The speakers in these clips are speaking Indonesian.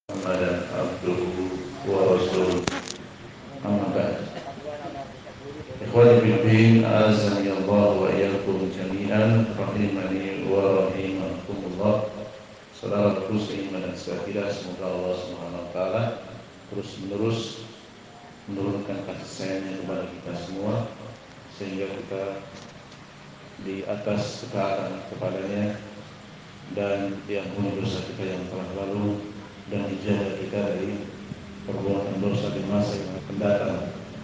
Muhammadan abduhu wa rasuluh. Amma ba'd. Ikhwani fiddin, azani Allah wa iyyakum jami'an, rahimani wa rahimakumullah. Saudaraku seiman dan setia, semoga Allah Subhanahu wa taala terus-menerus menurunkan kasih sayangnya kepada kita semua sehingga kita di atas ketaatan kepadanya dan diampuni dosa kita yang telah lalu dan dijaga kita dari perbuatan dosa di masa yang akan datang.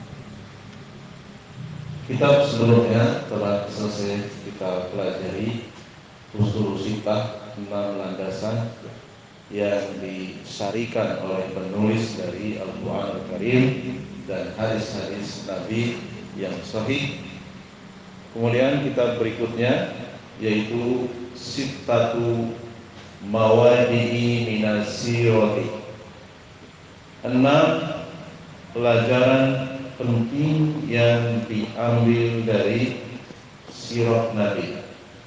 Kitab sebelumnya telah selesai kita pelajari usul sittah, 6 landasan yang disarikan oleh penulis dari Al-Quran Al-Karim dan hadis-hadis Nabi yang sahih. Kemudian kitab berikutnya yaitu sittatu mawadi'i minasirati, 6 pelajaran penting yang diambil dari sirah Nabi.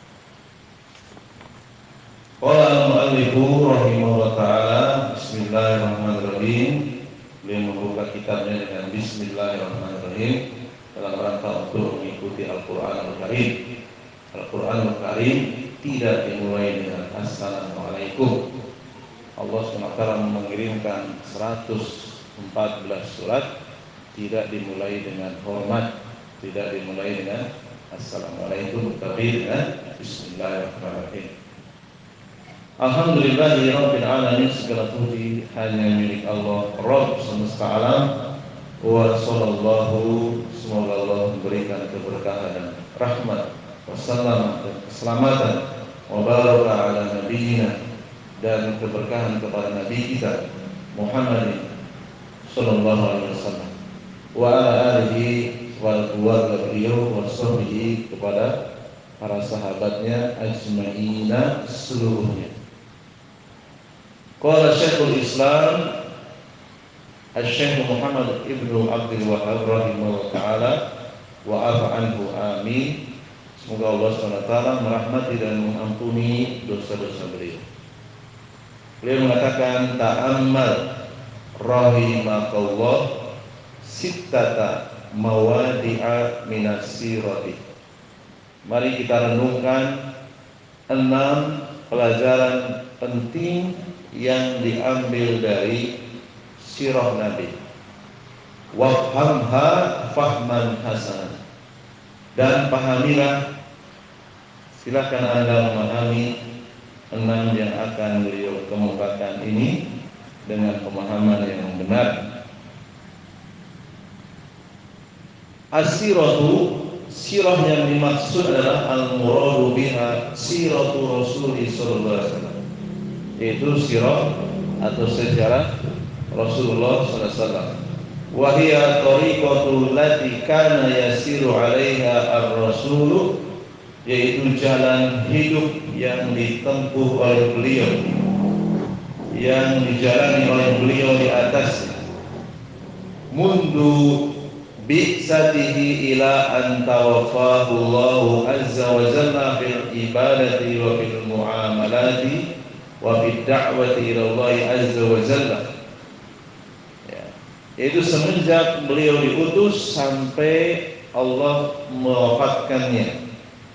Qala al-mu'allifu rahimahullah ta'ala, bismillahirrahmanirrahim. Beliau membuka kitabnya dengan bismillahirrahmanirrahim dalam rangka untuk mengikuti Al-Quran Al-Karim. Al-Quran Al-Karim tidak dimulai dengan Assalamualaikum. Allah SWT mengirimkan 114 surat, tidak dimulai dengan hormat, tidak dimulai dengan Assalamualaikum, tapi dengan Bismillahirrahmanirrahim. Alhamdulillahirabbil alamin, segala puji hanya milik Allah Rabb semesta alam. Wa sallallahu, semoga Allah memberikan keberkahan dan rahmat, wassalam dan keselamatan, wa baraka ala nabiyyina, dan keberkahan kepada nabi kita Muhammadin sallallahu alaihi wasallam, wa ala alihi wal keluarga beliau, wa sahbihi, kepada para sahabatnya ajma'ina seluruhnya. Qala Syekhul Islam Asy-Syaikh Muhammad Ibnu Abdul Wahhab rahimahullah ta'ala wa afa anhu, amin. Semoga Allah SWT merahmati dan mengampuni dosa-dosa beliau. Beliau mengatakan, ta'ammal rahimakallah sittata mawadi'a minasirati. Mari kita renungkan 6 pelajaran penting yang diambil dari sirah Nabi. Wafhamha fahman hasan, dan pahamilah, silakan Anda memahami 6 yang akan beliau kemukakan ini dengan pemahaman yang benar. As-siratu, sirah yang dimaksud adalah al-muradu biha siratu Rasulullah sallallahu alaihi wasallam, yaitu sirah atau sejarah Rasulullah sallallahu alaihi wasallam. Wa hiya tariqatul lati kana yasiru 'alaiha ar-rasul, yaitu jalan hidup yang ditempuh oleh beliau, yang dijalani oleh beliau di atas mundu bi'satihi ila an tawaffahu Allahu azza wa jalla fil ibadati wa fil muamalati wa fid da'wati ila Allah azza wa jalla, yaitu semenjak beliau diutus sampai Allah mewafatkannya.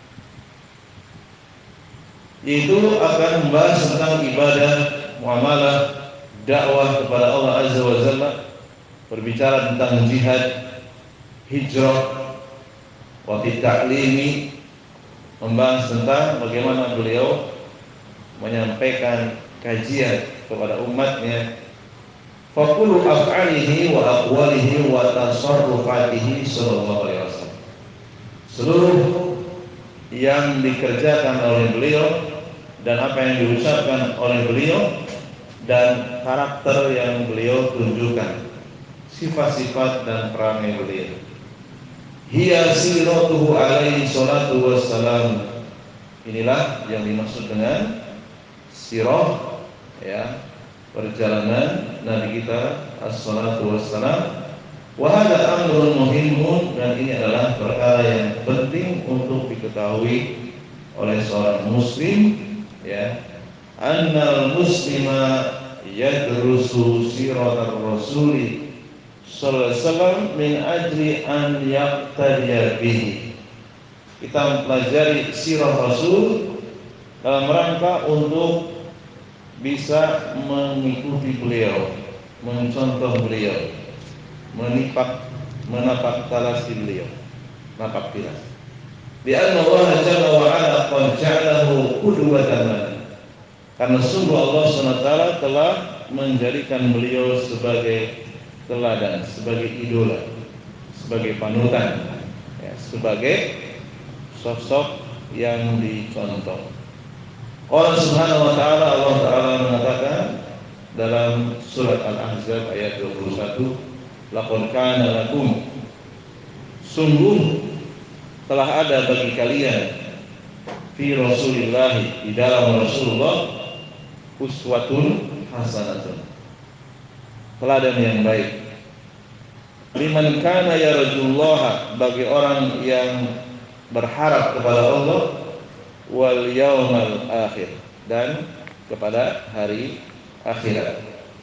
Yaitu akan membahas tentang ibadah, muamalah, dakwah kepada Allah azza wa jalla, berbicara tentang jihad, hijrah, wa fit ta'limi, membahas tentang bagaimana beliau menyampaikan kajian kepada umatnya. Faqulu af'alihi wa aqwalihi wa tasarrufatihi sallallahu alaihi wasallam, seluruh yang dikerjakan oleh beliau dan apa yang diucapkan oleh beliau dan karakter yang beliau tunjukkan, sifat-sifat dan perangai beliau. Hiya siratuhu alaihi salatu wassalam, inilah yang dimaksud dengan sirah, ya, perjalanan Nabi kita as-salatu wassalam. Wa hadha amrun muhimun, dan ini adalah perkara yang penting untuk diketahui oleh seorang muslim, ya. Annal muslima yadrusu siratar rasuli sallallahu alaihi wasallam min ajli an yaqtadiya bihi. Kita mempelajari sirah Rasul dalam rangka untuk bisa mengikuti beliau, mencontoh beliau, menapak talasi beliau, napak tilas. Di anna Allah Jalla wa Ala qad ja'alahu qudwatan lana. Karena sungguh Allah SWT telah menjadikan beliau sebagai teladan, sebagai idola, sebagai panutan, ya, sebagai sosok yang dicontoh. Allah Subhanahu wa taala, Allah taala mengatakan dalam surat Al-Ahzab ayat 21, laqad kana lakum, sungguh telah ada bagi kalian fi Rasulillah, di dalam Rasulullah, uswatun hasanatun, teladan yang baik, liman kana yarjullaha, bagi orang yang berharap kepada Allah, wal yaumal akhir, dan kepada hari akhirat.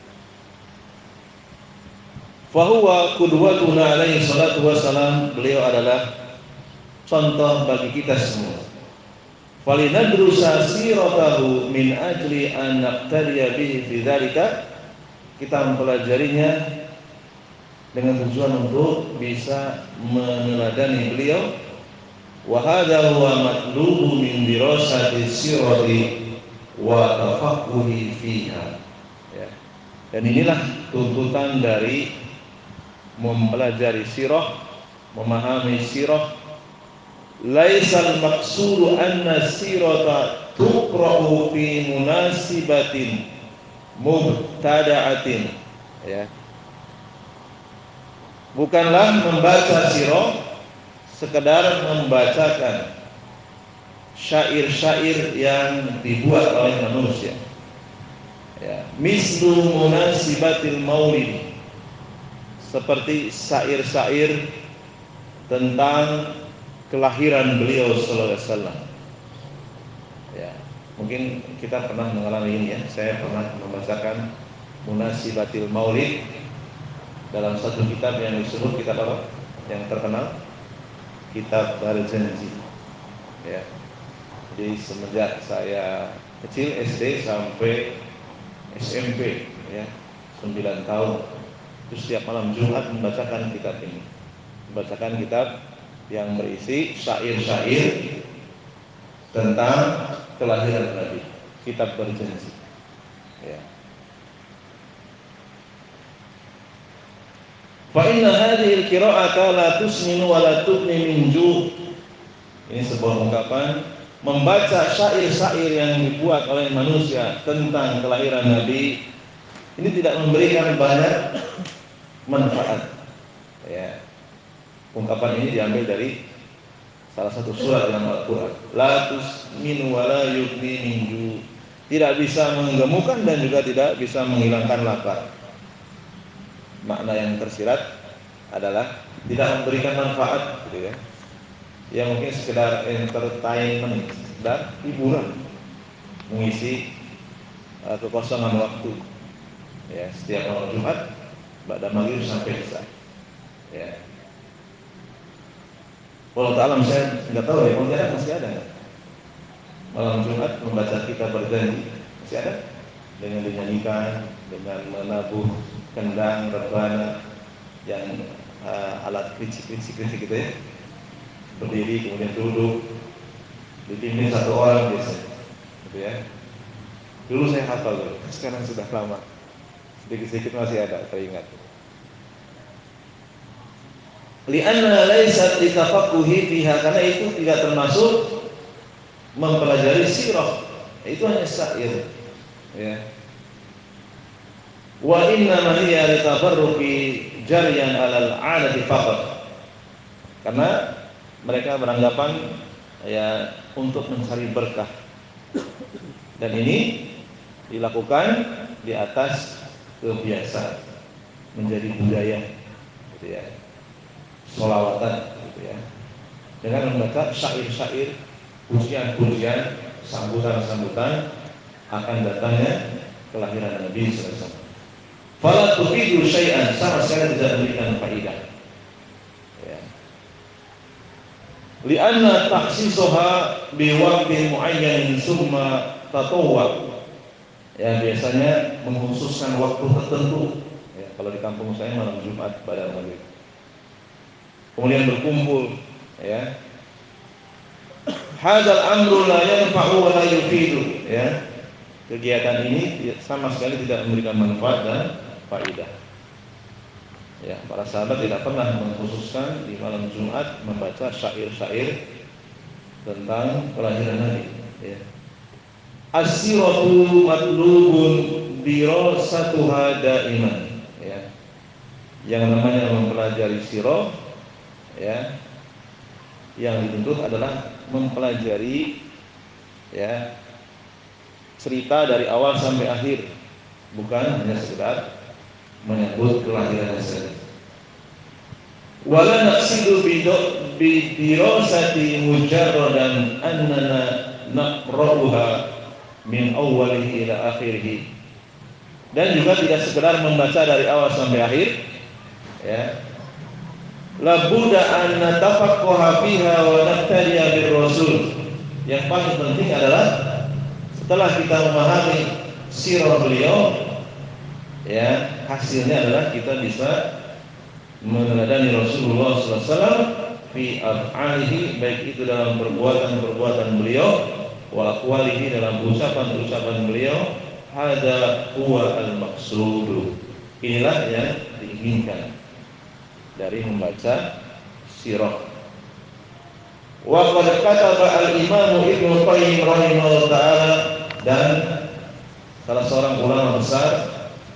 Fahuwa qudwatuna alaihi salatu wassalam, beliau adalah contoh bagi kita semua. Falinadrusa siratahu min ajli an naqtadiya bihi fi dzalika, kita mempelajarinya dengan tujuan untuk bisa meneladani beliau. Wa hadza huwa matlubu min dirasati sirati wa tafaqquhi fiha. Ya. Dan inilah tuntutan dari mempelajari sirah, memahami sirah. Laisal maqsudu anna sirata tuqra'u fi munasibatin mubtada'atin. Ya. Bukanlah membaca sirah sekedar membacakan syair-syair yang dibuat oleh manusia. Ya, mislu munasibatil maulid, seperti syair-syair tentang kelahiran beliau sallallahu alaihi wasallam. Ya, mungkin kita pernah mengalami ini ya. Saya pernah membacakan munasibatil maulid dalam satu kitab yang disebut kitab apa? Yang terkenal, Kitab Berjanji. Ya. Jadi semenjak saya kecil SD sampai SMP, ya, 9 tahun, itu setiap malam Jumat membacakan kitab ini, membacakan kitab yang berisi syair-syair tentang kelahiran Nabi, Kitab Berjanji. Ya. Fa inna hadhihi al-qira'ata la tusminu wa la tughni min ju'. Ini sebuah ungkapan, membaca syair-syair yang dibuat oleh manusia tentang kelahiran Nabi ini tidak memberikan banyak manfaat. Ya. Ungkapan ini diambil dari salah satu surat dalam Al-Qur'an. La tusminu wa la yughni min ju'. Tidak bisa menggemukkan dan juga tidak bisa menghilangkan lapar. Makna yang tersirat adalah tidak memberikan manfaat, gitu ya. Yang mungkin sekedar entertainment dan hiburan, mengisi kekosongan waktu. Ya, setiap malam Jumat, ba'da maghrib sampai isya. Ya. Wallahu ta'ala, saya nggak tahu ya, mungkin masih ada nggak? Malam Jumat membaca Kitab Berjanji masih ada? Dengan dinyanyikan, dengan menabuh kendang, rebana, yang alat krincik gitu ya, berdiri kemudian duduk, dipimpin satu orang biasanya, gitu ya. Dulu saya hafal dulu, sekarang sudah lama, sedikit-sedikit masih ada teringat. Li'anna laysat litafaqquhi fiha, karena itu tidak termasuk mempelajari sirah, itu hanya syair, ya. Wa inna ma hiya litafarruqi jaryan 'alal 'adati faqat. Karena mereka beranggapan ya untuk mencari berkah. Dan ini dilakukan di atas kebiasaan, menjadi budaya, gitu ya. Sholawatan, gitu ya. Dengan membaca syair-syair, pujian-pujian, sambutan-sambutan akan datangnya kelahiran Nabi sallallahu alaihi wasallam. Fala tufidu syai'an, sama sekali tidak memberikan faedah. Ya. Lianna takhsisuha biwaqtin muayyanin summa tatawwa. Ya, biasanya mengkhususkan waktu tertentu. Ya, kalau di kampung saya malam Jumat pada maghrib. Kemudian berkumpul, ya. Hadzal amru la yanfa'u wa la yufidu, ya. Kegiatan ini sama sekali tidak memberikan manfaat dan faedah. Ya, para sahabat tidak pernah mengkhususkan di malam Jumat membaca syair-syair tentang kelahiran Nabi. Ya. As-siratu matlubun dirasatuha daiman. Ya. Yang namanya mempelajari sirah, ya, yang dituntut adalah mempelajari, ya, cerita dari awal sampai akhir, bukan hanya sekedar menyebut kelahiran saja. Wala naqsidu bi dirasati mujarradan annana naqra'uha min awwalihi ila akhirih. Dan juga tidak sekedar membaca dari awal sampai akhir, ya. La budda an natafaqqaha fiha wa naqtadiya bir rasul. Yang paling penting adalah setelah kita memahami sirah beliau, ya, hasilnya adalah kita bisa meneladani Rasulullah sallallahu alaihi wasallam fi af'alihi, baik itu dalam perbuatan-perbuatan beliau, wa aqwalihi, dalam ucapan-ucapan beliau. Hada huwa al-maqsud. Inilah yang diinginkan dari membaca sirah. Wa qad kataba al-Imam Ibnu Qayyim rahimahullah taala, dan salah seorang ulama besar,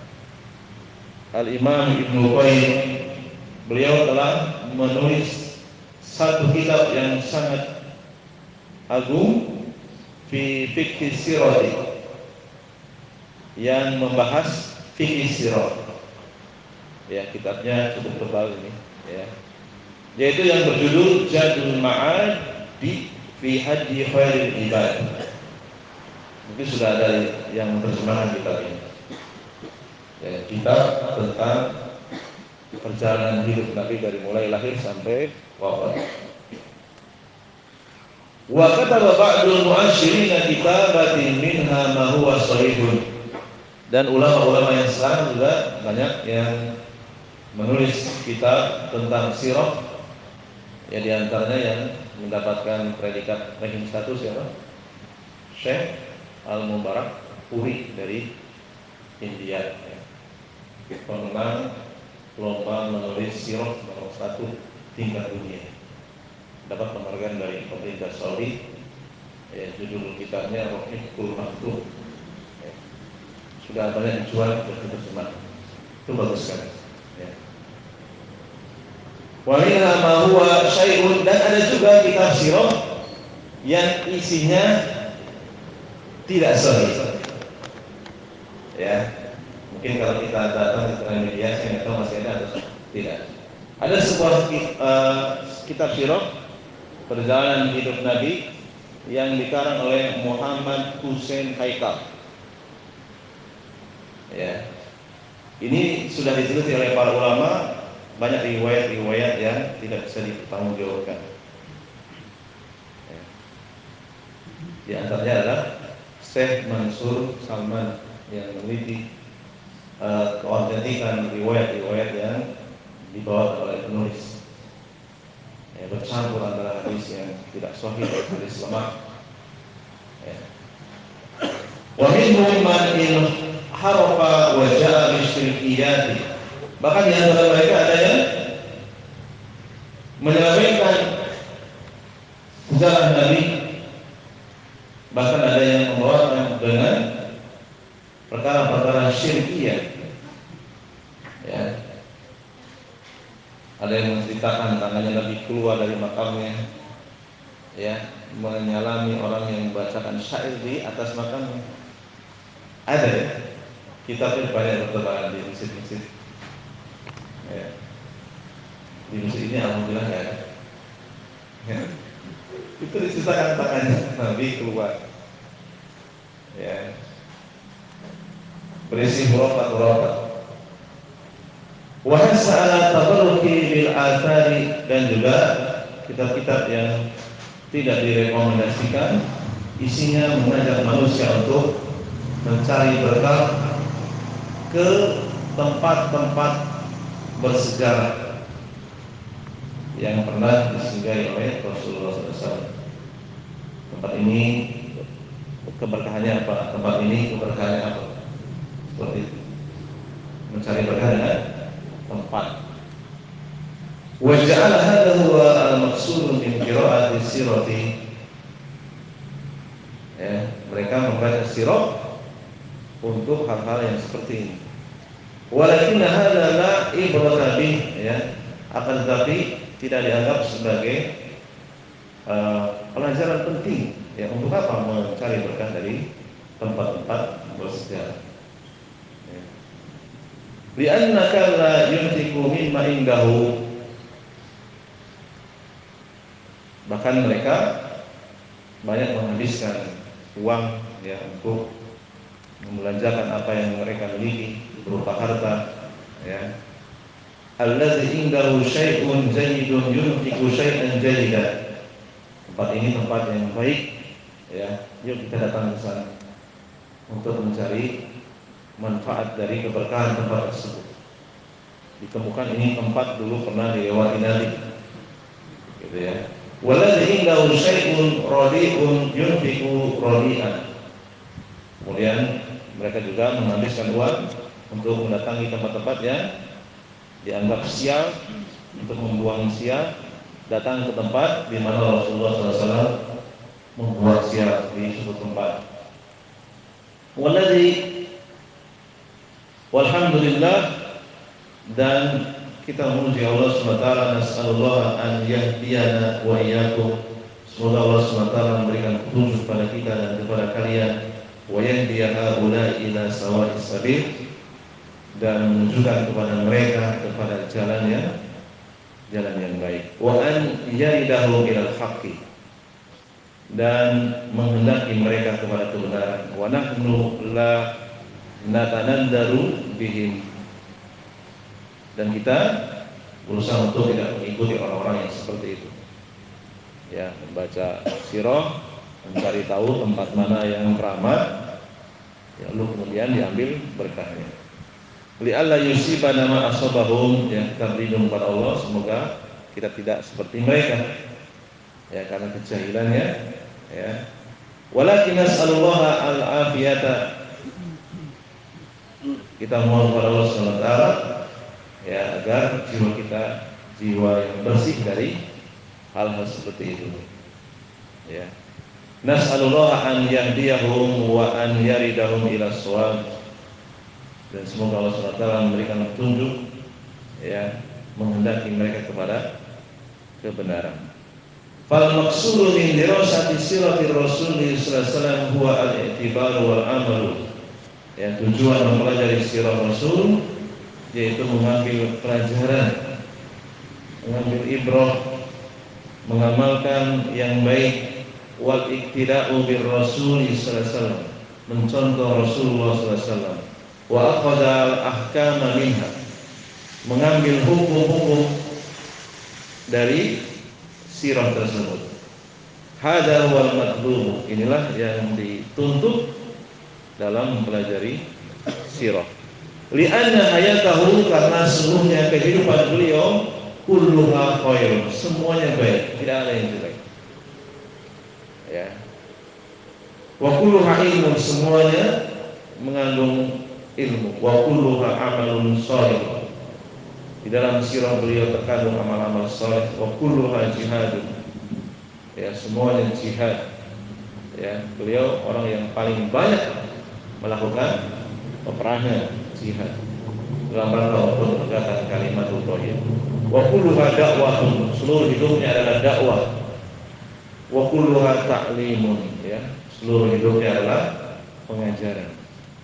Al-Imam Ibnu Qayyim, beliau telah menulis satu kitab yang sangat agung fi fikih sirah, yang membahas fikih sirah. Ya, kitabnya cukup tebal ini, ya. Yaitu yang berjudul Zadul Ma'ad fi Hadi Khairil Ibad. Mungkin sudah ada yang menerjemahkan kitab ini. Ya, kitab tentang perjalanan hidup Nabi dari mulai lahir sampai wafat. Wa kataba ba'dul mu'asyirina kitabatin minha ma huwa sahihun. Dan ulama-ulama yang sekarang juga banyak yang menulis kitab tentang sirah, ya, di antaranya yang mendapatkan predikat ranking status, ya, Syekh Al-Mubarak Puri dari India, ya. Pemenang lomba menulis sirah nomor 1 tingkat dunia, dapat penghargaan dari pemerintah Saudi. Ya, judul kitabnya Rohikul Makhluk. Ya. Sudah banyak dijual berterjemah. Itu bagus sekali. Ya. Wa minha ma huwa syai'un, dan ada juga kitab sirah yang isinya tidak sahih. Ya. Mungkin kalau kita datang ke media, saya nggak tahu masih ada atau tidak. Ada sebuah kitab sirah perjalanan hidup Nabi yang dikarang oleh Muhammad Hussein Haikal. Ya. Ini sudah diteliti oleh para ulama, banyak riwayat-riwayat yang tidak bisa dipertanggungjawabkan. Ya. Di antaranya adalah Syekh Mansur Salman yang meneliti keautentikan riwayat-riwayat yang dibawa oleh penulis. Ya, bercampur antara hadis yang tidak sahih dan hadis lemah. Ya. Wa minhum man in harafa wa ja'a bisyirkiyati. Bahkan di antara mereka ada yang menyelewengkan sejarah Nabi, bahkan ada yang membawakan dengan perkara-perkara syirkiyah. Ya. Ada yang menceritakan tangannya Nabi keluar dari makamnya, ya, menyalami orang yang membacakan syair di atas makamnya. Ada, ya. Kitabnya banyak bertebaran di masjid-masjid. Ya. Di masjid ini alhamdulillah nggak ada. Ya. Itu diceritakan tangannya Nabi keluar. Ya. berisi hurufat-hurufat. Wa hasa ala tabarruki bil athari, dan juga kitab-kitab yang tidak direkomendasikan isinya mengajak manusia untuk mencari berkah ke tempat-tempat bersejarah yang pernah disinggahi oleh Rasulullah SAW. Tempat ini keberkahannya apa? Tempat ini keberkahannya apa? Seperti itu. Mencari berkah dengan tempat. Wa ja'ala hadha huwa al-maqsud min qira'ati sirati. Ya, mereka membaca sirah untuk hal-hal yang seperti ini. Walakin hadza la ibrata bih, ya, akan tetapi tidak dianggap sebagai pelajaran penting, ya. Untuk apa mencari berkah dari tempat-tempat bersejarah? Ya. Li'annaka la yunfiqu mimma indahu. Bahkan mereka banyak menghabiskan uang, ya, untuk membelanjakan apa yang mereka miliki berupa harta, ya. Allazi indahu syai'un jayyidun yunfiqu syai'an jayyidan. Tempat ini tempat yang baik, ya. Yuk kita datang ke sana untuk mencari manfaat dari keberkahan tempat tersebut. Ditemukan ini tempat dulu pernah dilewati Nabi, gitu ya. Waladzi indahu syai'un radi'un yunfiqu radi'an. Kemudian mereka juga menghabiskan uang untuk mendatangi tempat-tempat yang dianggap sial, untuk membuang sial, datang ke tempat di mana Rasulullah SAW membuang sial di suatu tempat. Walhamdulillah, dan kita memuji Allah SWT. Nas'alullah an yahdiyana wa iyyakum. Semoga Allah SWT memberikan petunjuk pada kita dan kepada kalian. Wa yahdiya haula ila sawa'is sabil, dan menunjukkan kepada mereka kepada jalan yang baik. Wa an yaridahu ilal haqqi, dan menghendaki mereka kepada kebenaran. Wa nahnu la natanandaru bihim, dan kita berusaha untuk tidak mengikuti orang-orang yang seperti itu. Ya, membaca sirah, mencari tahu tempat mana yang keramat, ya, lalu kemudian diambil berkahnya. Li'alla yusibana ma asabahum, ya, kita berlindung kepada Allah semoga kita tidak seperti mereka, ya, karena kejahilannya, ya. Walakin nas'alullaha al-afiyata, kita mohon kepada Allah SWT, ya, agar jiwa kita jiwa yang bersih dari hal-hal seperti itu, ya. Nas'alullaha an yahdiyahum wa an yaridahum ila shawab, dan semoga Allah SWT memberikan petunjuk, ya, menghendaki mereka kepada kebenaran. Fal maqsudu min dirasati siratir Rasul sallallahu alaihi wasallam huwa al-i'tibar wal amal. Ya, tujuan mempelajari sirah Rasul yaitu mengambil pelajaran, mengambil ibrah, mengamalkan yang baik, wal iktida'u bir Rasul sallallahu alaihi wasallam, mencontoh Rasulullah sallallahu alaihi wasallam. Wa aqadal ahkama minha, mengambil hukum-hukum dari sirah tersebut. Hadza wal matlub, inilah yang dituntut dalam mempelajari sirah. Li'anna hayatahu, karena seluruhnya kehidupan beliau kulluha khair, semuanya baik, tidak ada yang jelek, ya. Wa kulluha ilmun, semuanya mengandung ilmu. Wa kulluha amalun shalih, di dalam sirah beliau terkandung amal-amal saleh. Wa kulluha jihadun, ya, semuanya jihad, ya. Beliau orang yang paling banyak melakukan peperangan jihad dalam rangka untuk menegakkan kalimatul tauhid. Wa kulluha da'watun, seluruh hidupnya adalah dakwah. Wa kulluha ta'limun, ya, seluruh hidupnya adalah pengajaran.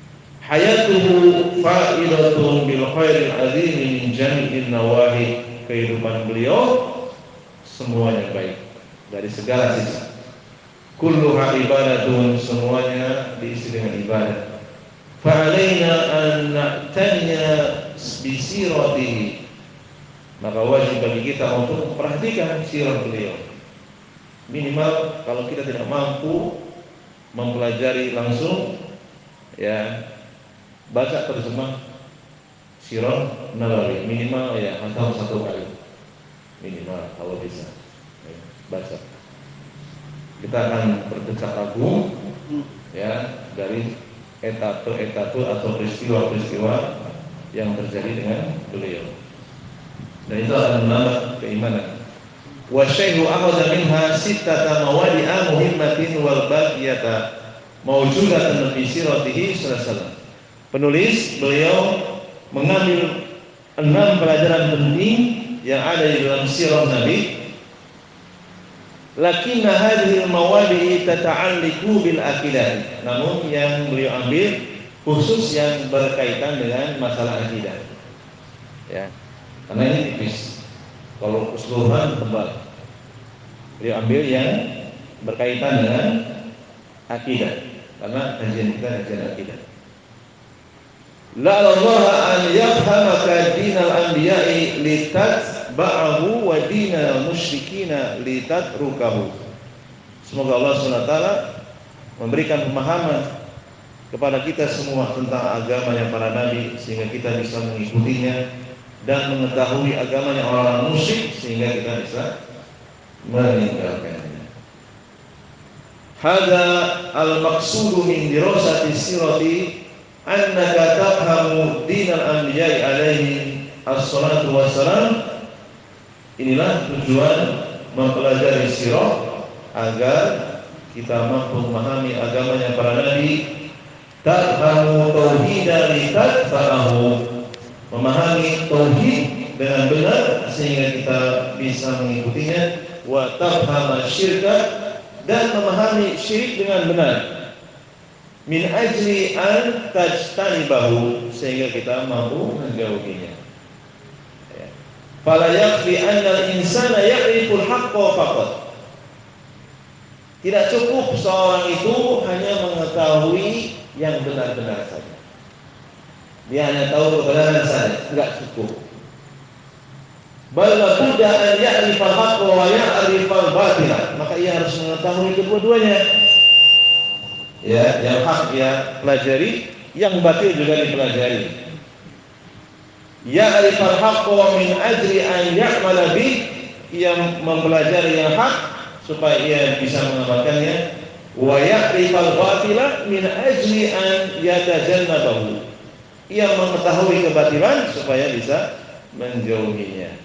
Hayatuhu fa'idatun bil khairil azim min jami'in nawahi, kehidupan beliau semuanya baik dari segala sisi. Kulluha ibadatun, semuanya diisi dengan ibadah. fa'alaina an na'taniya bi siratihi, maka wajib bagi kita untuk memperhatikan sirah beliau. Minimal kalau kita tidak mampu mempelajari langsung, ya baca terjemah Sirah Nawawi minimal, ya atau 1 kali minimal kalau bisa, ya, baca. Kita akan berdecak kagum, ya, dari etape-etape atau peristiwa-peristiwa yang terjadi dengan beliau, dan itu akan menambah keimanan. Wa syaihu akhadha minha sittata mawadi'a muhimmatin wal baqiyata mawjudatan fi siratihi sallallahu alaihi wasallam. Penulis beliau mengambil 6 pelajaran penting yang ada di dalam sirah Nabi. Lakinna hadhihi al-mawadi' tata'alliqu bil aqidah. Namun yang beliau ambil khusus yang berkaitan dengan masalah akidah. Ya. Karena ini tipis. Kalau keseluruhan tebal. Beliau ambil yang berkaitan dengan akidah. Karena kajian kita kajian akidah. La'allaha an yafhamaka dinal anbiya'i litatba'ahu wa dinal musyrikina litatrukahu. Semoga Allah SWT memberikan pemahaman kepada kita semua tentang agamanya para nabi, sehingga kita bisa mengikutinya, dan mengetahui agamanya orang-orang musyrik sehingga kita bisa meninggalkannya. Hadza al-maqsudu min dirasati sirati annaka tafhamu dinal anbiya'i alaihi as-salatu wassalam. Inilah tujuan mempelajari sirah, agar kita mampu memahami agamanya para nabi. Tafhamu tauhidan litatba'ahu, memahami tauhid dengan benar sehingga kita bisa mengikutinya. Wa tafhama syirka, dan memahami syirik dengan benar. Min ajli an tajtanibahu, sehingga kita mampu menjauhinya. Ya. Fala yakfi anna al-insana ya'riful haqqa faqat. Tidak cukup seorang itu hanya mengetahui yang benar-benar saja. Dia hanya tahu kebenaran saja, enggak cukup. Bal labudda an ya'rifal haqqa wa ya'rifal batila. Maka ia harus mengetahui kedua-duanya. Ya, yang hak dia pelajari, yang batil juga dipelajari. Ya'rifal haqqa min ajli an ya'mala bih, ia mempelajari yang hak supaya ia bisa mengamalkannya. Wa ya'rifal batila min ajli an yatajannabahu, ia mengetahui kebatilan supaya bisa menjauhinya.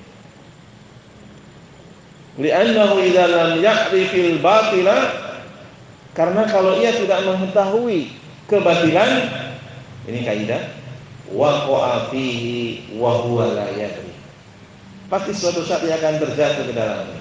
Li'annahu idza lam ya'rifil batila, karena kalau ia tidak mengetahui kebatilan, ini kaidah, waqa'a fihi wa huwa la yadri, pasti suatu saat ia akan terjatuh ke dalamnya.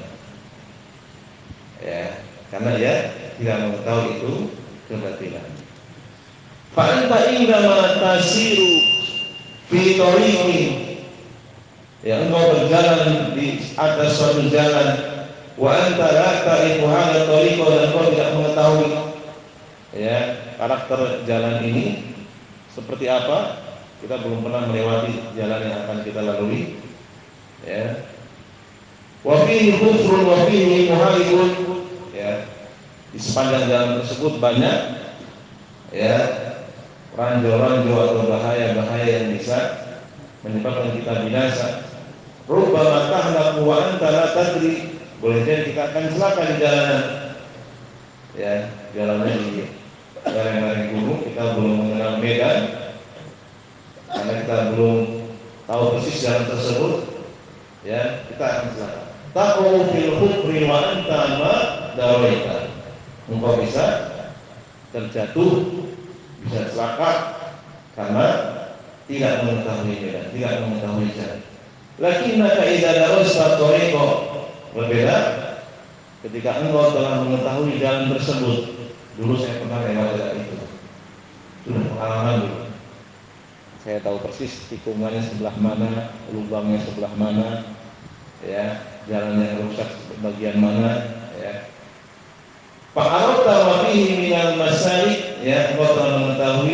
Ya, karena dia tidak mengetahui itu kebatilan. Fa anta indama tasiru fi tariqin, ya, engkau berjalan di atas suatu jalan, wa anta la ta'rifu hadha tariqa, dan engkau tidak mengetahui, ya, karakter jalan ini seperti apa. Kita belum pernah melewati jalan yang akan kita lalui, ya. Wa fihi kufrun wa fihi muharibun, ya, di sepanjang jalan tersebut banyak, ya, ranjau-ranjau atau bahaya-bahaya yang bisa menyebabkan kita binasa. Rubbama tahlaku wa anta la tadri, boleh jadi kita akan celaka di jalanan, ya, jalannya di lereng-lereng gunung, kita belum mengenal medan, karena kita belum tahu persis jalan tersebut, ya, kita akan celaka. Taqu fil hukri wa anta ma dawaita, engkau bisa terjatuh, bisa celaka karena tidak mengetahui medan, tidak mengetahui jalan. Lakinnaka idza darasta tariqa, berbeda ketika engkau telah mengetahui jalan tersebut. Dulu saya pernah lewat jalan itu, sudah pengalaman dulu. Saya tahu persis tikungannya sebelah mana, lubangnya sebelah mana, ya, jalan yang rusak bagian mana, ya. Fa'arafta ma fihi minal masalik, ya, engkau telah mengetahui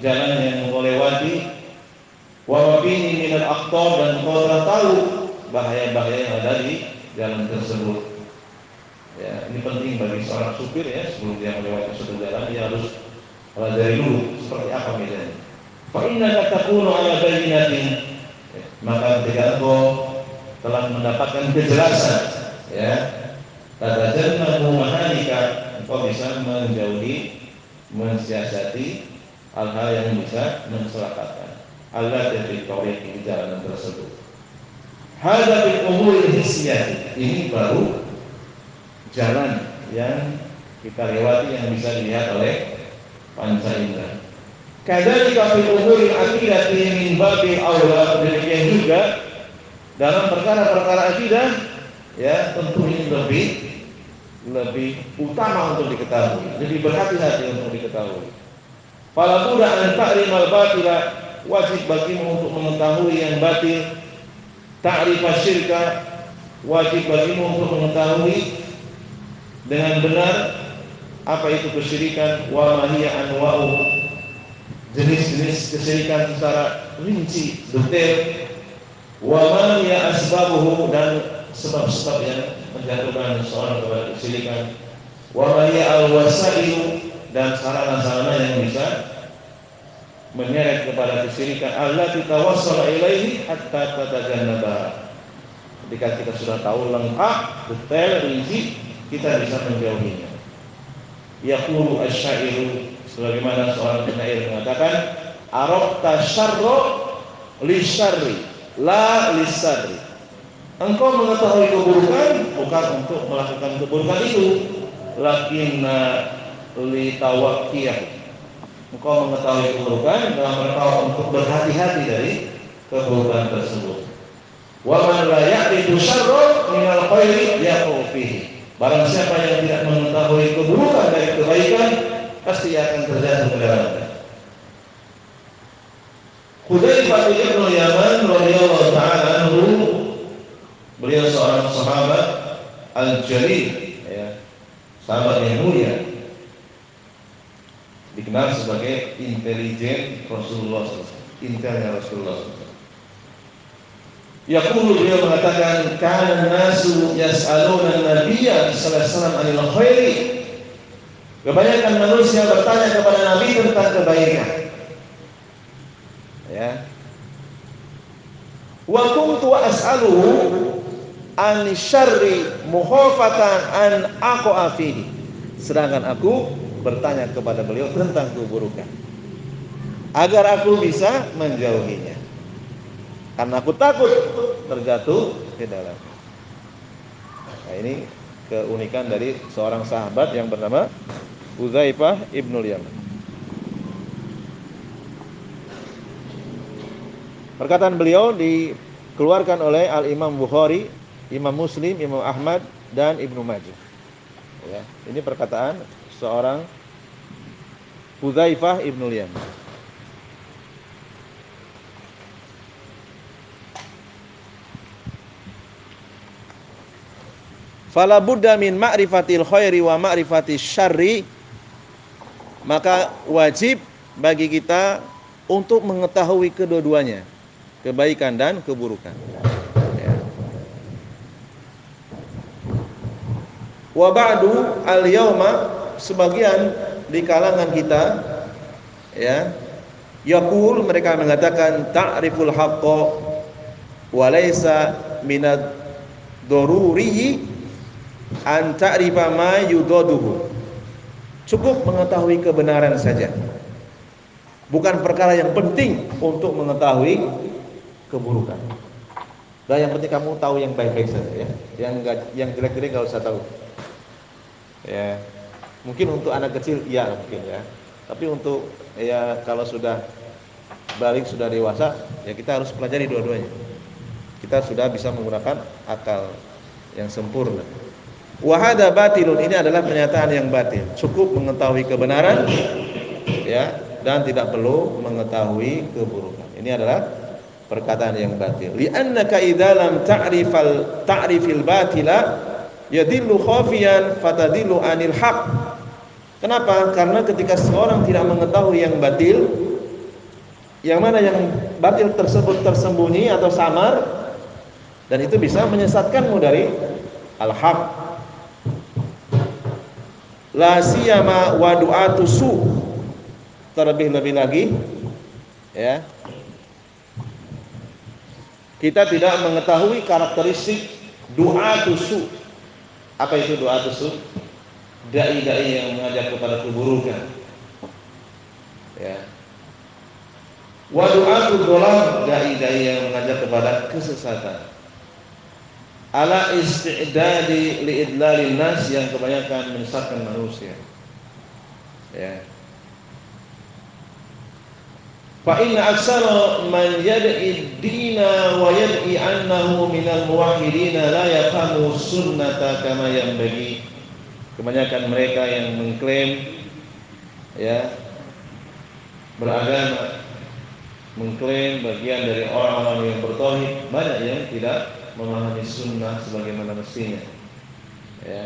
jalan yang engkau lewati, wa mabini minal akhtar, dan engkau telah tahu bahaya-bahaya yang ada di jalan tersebut. Ya, ini penting bagi seorang supir ya, sebelum dia melewati suatu jalan dia harus pelajari dulu seperti apa bedanya. Fa innaka takunu ala bayyinatin, maka ketika engkau telah mendapatkan kejelasan, ya, tatajannabu mahanika, engkau bisa menjauhi, mensiasati hal-hal yang bisa mencelakakan. Allah dari tauhid di jalan tersebut. Hadza bil umuril hissiyah, ini baru jalan yang kita lewati yang bisa dilihat oleh panca indera. Kadzalika fil umuril aqidati min babil aula, demikian juga dalam perkara-perkara akidah, ya, tentu ini lebih utama untuk diketahui, lebih berhati-hati untuk diketahui. Fala budda an ta'rimal batila, wajib bagimu untuk mengetahui yang batil. Ta'rifa syirka, wajib bagimu untuk mengetahui dengan benar apa itu kesyirikan. Wa ma hiya anwa'u, jenis-jenis kesyirikan secara rinci, detail. Wa ma hiya asbabuhu, dan sebab-sebab yang menjatuhkan seorang kepada kesyirikan. Wa ma hiya al-wasailu, dan sarana-sarana yang bisa menyeret kepada kesyirikan. Allati tawassala ilaihi hatta tatajannaba. Ketika kita sudah tahu lengkap, detail, rinci, kita bisa menjauhinya. Yaqulu asy-syairu, sebagaimana seorang penyair mengatakan, arafta syarra li syarri la li syarri. Engkau mengetahui keburukan bukan untuk melakukan keburukan itu, lakinna li tawaqqiyah. Engkau mengetahui keburukan dalam rangka untuk berhati-hati dari keburukan tersebut. Wa man la ya'rifu syarra minal khairi yaqau fihi. Barang siapa yang tidak mengetahui keburukan dari kebaikan, pasti akan terjatuh ke dalamnya. Hudzaifah bin Yaman radhiyallahu ta'ala anhu, beliau seorang sahabat al-jalil, ya, sahabat yang mulia, dikenal sebagai intelijen Rasulullah SAW, intelnya Rasulullah SAW. Yaqulu, beliau mengatakan, kana nasu yas'aluna an-nabiyya sallallahu alaihi wasallam 'anil khairi. Kebanyakan manusia bertanya kepada Nabi tentang kebaikan. Ya. Wa kuntu as'aluhu an syarri mukhafatan an aqa'a fihi. Sedangkan aku bertanya kepada beliau tentang keburukan agar aku bisa menjauhinya, karena aku takut terjatuh ke dalamnya. Nah, ini keunikan dari seorang sahabat yang bernama Hudzaifah ibnul Yaman. Perkataan beliau dikeluarkan oleh Al-Imam Bukhari, Imam Muslim, Imam Ahmad, dan Ibnu Majah. Ya, ini perkataan seorang Hudzaifah ibnul Yaman. Fala budda min ma'rifatil khairi wa ma'rifatis syarri, maka wajib bagi kita untuk mengetahui kedua-duanya, kebaikan dan keburukan. Ya. Wa ba'du al-yauma, sebagian di kalangan kita, ya, yaqul, mereka mengatakan ta'riful haqqo wa laysa minad daruri an ta'rifa ma yudaduhu. Cukup mengetahui kebenaran saja, bukan perkara yang penting untuk mengetahui keburukan. Dan yang penting kamu tahu yang baik-baik saja, ya. Yang jelek-jelek enggak usah tahu. Ya. Mungkin untuk anak kecil iya mungkin, ya. Tapi untuk, ya, kalau sudah balik, sudah dewasa, ya kita harus pelajari dua-duanya. Kita sudah bisa menggunakan akal yang sempurna. Wa hadza batilun, ini adalah pernyataan yang batil. Cukup mengetahui kebenaran, ya, dan tidak perlu mengetahui keburukan. Ini adalah perkataan yang batil. Li'annaka idza lam ta'rifil batila yadillu khafiyan fatadillu anil haq. Kenapa? Karena ketika seorang tidak mengetahui yang batil, Yang mana yang batil tersebut tersembunyi atau samar, dan itu bisa menyesatkanmu dari al-haq. La siyama wa du'atu su, terlebih-lebih lagi ya, kita tidak mengetahui karakteristik du'atu su. Apa itu du'atu su? Dai-dai yang mengajak kepada keburukan ya. Wa du'atu dhalal, dai-dai yang mengajak kepada kesesatan. Ala isti'dadi li'idlalin nas, yang kebanyakan menyesatkan manusia ya. Fa inna aksara man yad'i dina wa yad'i annahu minal muwahhidina la yafhamu sunnata kama yanbaghi. Kebanyakan mereka yang mengklaim ya beragama, mengklaim bagian dari orang-orang yang bertauhid, banyak yang tidak memahami sunnah sebagaimana mestinya ya.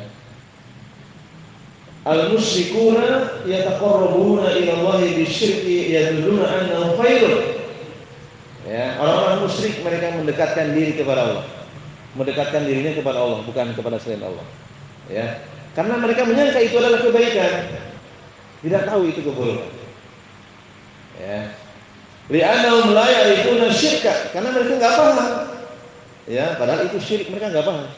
Al-musyrikuna yataqarrabuna ila Allah bisyirki yadulluna annahu khairun ya. Orang-orang musyrik mereka mendekatkan diri kepada Allah, mendekatkan dirinya kepada Allah, bukan kepada selain Allah ya. Karena mereka menyangka itu adalah kebaikan, tidak tahu itu keburukan ya. Li'annahum la ya'rifuna syirka, karena mereka enggak paham ya, padahal itu syirik, mereka enggak paham.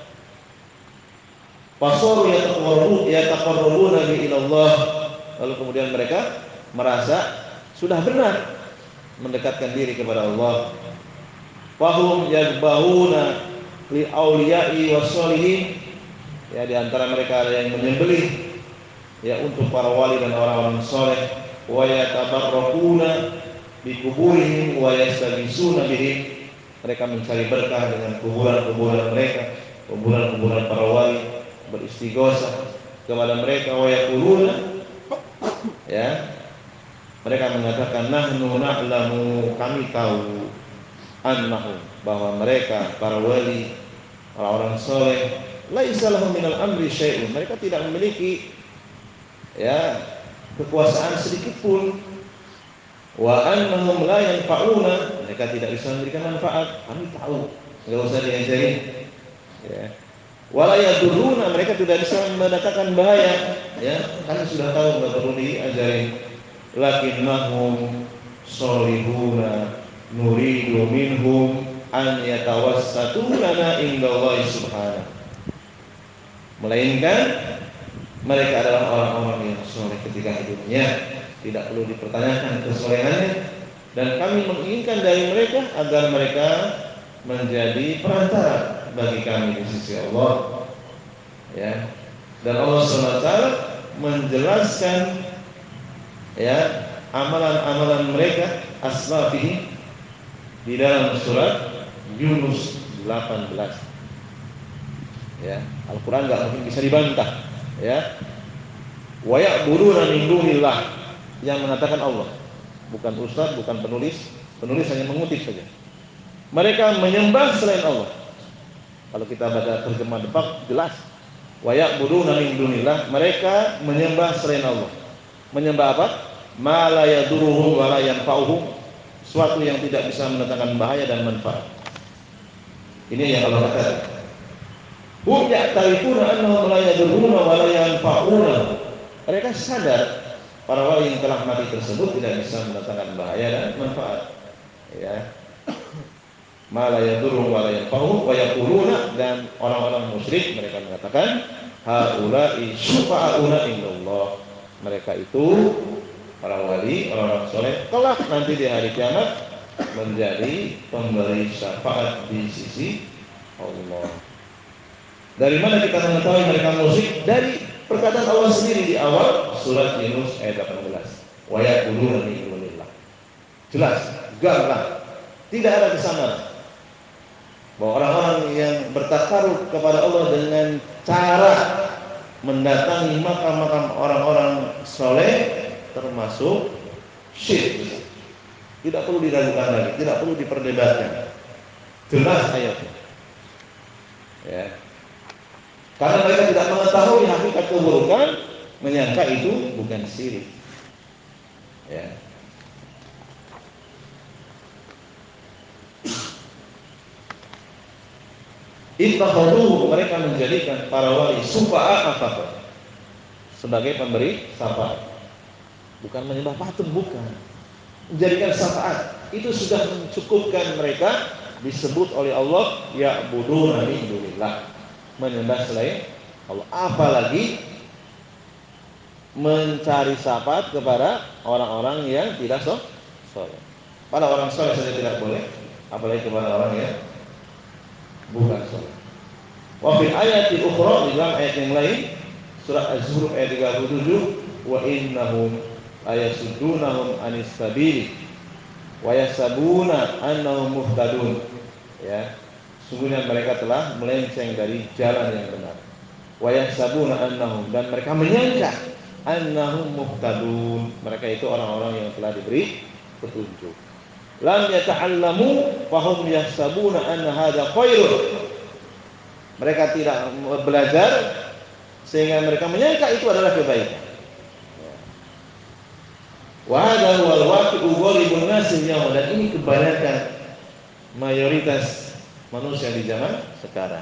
Fasaru yataqarrabuna bi ilallah, lalu kemudian mereka merasa sudah benar mendekatkan diri kepada Allah. Fahum yadbahuna li auliya'i wassalihin, ya di antara mereka ada yang menyembelih ya untuk para wali dan orang-orang saleh. Wa yatabarrakuna bi kuburihim wa yastaghithuna bihim, mereka mencari berkah dengan kuburan-kuburan mereka, kuburan-kuburan para wali, beristighosah kepada mereka. Wa yaquluna ya, mereka mengatakan nahnu na'lamu, kami tahu, annahu, bahwa mereka para wali, orang-orang saleh, laisa lahum minal amri syai'un, mereka tidak memiliki ya kekuasaan sedikit pun. Wa annahum la yanfa'una, mereka tidak bisa memberikan manfaat, kami tahu, enggak usah diajarin ya. Wala yadurruna, mereka tidak bisa mendatangkan bahaya ya, kami sudah tahu, enggak perlu diajarin. Lakinnahum sholihuna nuridu minhum an yatawassatu lana indallahi subhanahu, melainkan mereka adalah orang-orang yang soleh ketika hidupnya, tidak perlu dipertanyakan kesolehannya, dan kami menginginkan dari mereka agar mereka menjadi perantara bagi kami di sisi Allah ya. Dan Allah SWT menjelaskan ya amalan-amalan mereka asnafihim di dalam surat Yunus 18 ya. Al-Quran nggak mungkin bisa dibantah ya. Wa ya'buduna min dunillah, yang mengatakan Allah, bukan ustaz, bukan penulis hanya mengutip saja. Mereka menyembah selain Allah. Kalau kita baca terjemah depak jelas, wa ya'buduna min dunillah, mereka menyembah selain Allah. Menyembah apa? Ma la yaduruhum wa la yanfa'uhum, suatu yang tidak bisa mendatangkan bahaya dan manfaat. Ini yang Allah katakan. Hum ya'tarifuna annahum la yadurruna wa la yanfa'una, mereka sadar para wali yang telah mati tersebut tidak bisa mendatangkan bahaya dan manfaat ya. Ma la yadurru wa la yanfa'u, wa yaquluna, dan orang-orang musyrik mereka mengatakan haula'i syufa'auna indallah, mereka itu para wali, orang-orang soleh, kelak nanti di hari kiamat menjadi pemberi syafaat di sisi Allah. Dari mana kita mengetahui mereka musyrik? Dari perkataan Allah sendiri di awal surat Yunus ayat 18. Wa yaquluna min dunillah. Jelas, gamblang, tidak ada kesamaran bahwa orang-orang yang bertakarub kepada Allah dengan cara mendatangi makam-makam orang-orang soleh termasuk syirik. Tidak perlu diragukan lagi, tidak perlu diperdebatkan. Jelas ayatnya ya. Karena mereka tidak mengetahui hakikat keburukan, menyangka itu bukan syirik ya. Ittakhaduhu, mereka menjadikan para wali sufa'a sebagai pemberi syafaat. Bukan menyembah patung, bukan. Menjadikan syafaat itu sudah mencukupkan mereka disebut oleh Allah ya'buduna min dunillah, menyembah selain Allah. Apalagi mencari syafaat kepada orang-orang yang tidak soleh. Pada orang soleh saja tidak boleh, apalagi kepada orang yang bukan soleh. Wa fil ayati ukhra, di dalam ayat yang lain surah Az-Zukhruf ayat 37, wa innahum ayasuddunahum anis sabili wa yasabuna annahum muhtadun. Ya, sungguhnya mereka telah melenceng dari jalan yang benar. Wa yasabuna annahum, dan mereka menyangka annahum muhtadun, mereka itu orang-orang yang telah diberi petunjuk. Lam yata'allamu fahum yahsabuna anna hadza khairun, mereka tidak belajar sehingga mereka menyangka itu adalah kebaikan. Wa hadza huwal waqi'u ghalibun nas al-yawm, dan ini kebanyakan mayoritas manusia di zaman sekarang.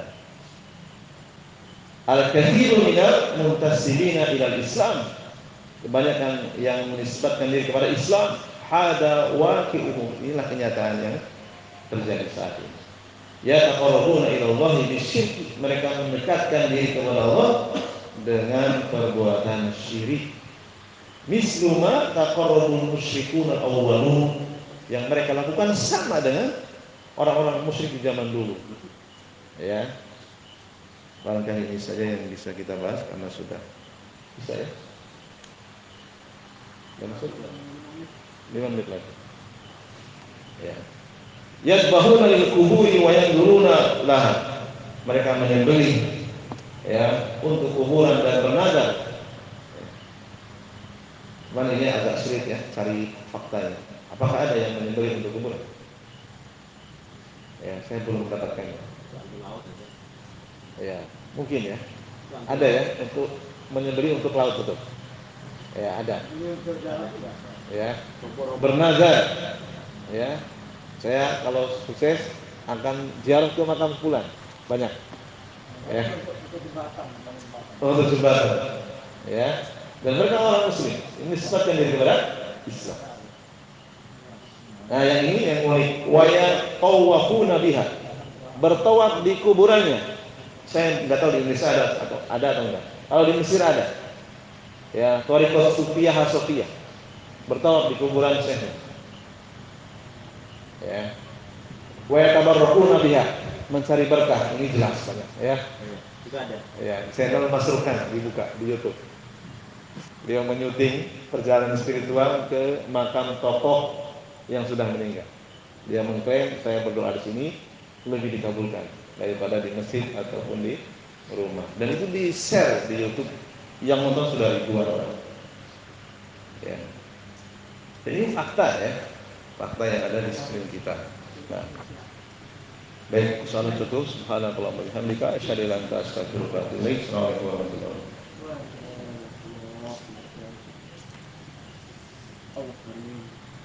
Al-kathiru minal muntasibina ilal Islam, kebanyakan yang menisbatkan diri kepada Islam, hada waqi'uhum, inilah kenyataan yang terjadi saat ini. Ya taqarrabuna ila Allah bisyirk, mereka mendekatkan diri kepada Allah dengan perbuatan syirik. Mislu ma taqarrabul musyrikun al-awwalun, yang mereka lakukan sama dengan orang-orang musyrik di zaman dulu. Ya. Barangkali ini saja yang bisa kita bahas karena sudah bisa ya. Dan masuk 5 menit lagi. Ya. Yasbahuna lil quburi wa yanzuruna laha, mereka menyembelih ya untuk kuburan dan bernazar. Cuman ini agak sulit ya cari faktanya. Apakah ada yang menyembelih untuk kuburan? Ya, saya belum mendapatkannya. Ya, mungkin ya. Ada ya untuk menyembelih untuk laut, betul. Ya, ada. Ya, bernazar. Ya. Saya kalau sukses akan ziarah ke makam fulan, banyak. Ya. Untuk jembatan. Ya. Dan mereka orang muslim. Ini sifatkan diri kepada Islam. Nah, yang ini yang unik. Wa yatawafuna biha, bertawaf di kuburannya. Saya enggak tahu di Indonesia ada atau enggak. Kalau di Mesir ada. Ya, Thariqah Sufiyah, bertawaf di kuburan Syekh. Ya. Wa yatabarrakuna biha, mencari berkah, ini jelas banyak ya. Juga ada. Ya, saya akan masukkan dibuka di YouTube. Dia menyuting perjalanan spiritual ke makam tokoh yang sudah meninggal. Dia mengklaim saya berdoa di sini lebih dikabulkan daripada di masjid ataupun di rumah. Dan itu di-share di YouTube, yang nonton sudah ribuan orang. Ya. Jadi ini fakta ya. Fakta yang ada di sekeliling kita. Nah, baik, salam tutup. Subhanallah wa bihamdika, asyhadu an la ilaha illa anta, astaghfiruka wa atubu ilaik. Assalamualaikum warahmatullahi wabarakatuh.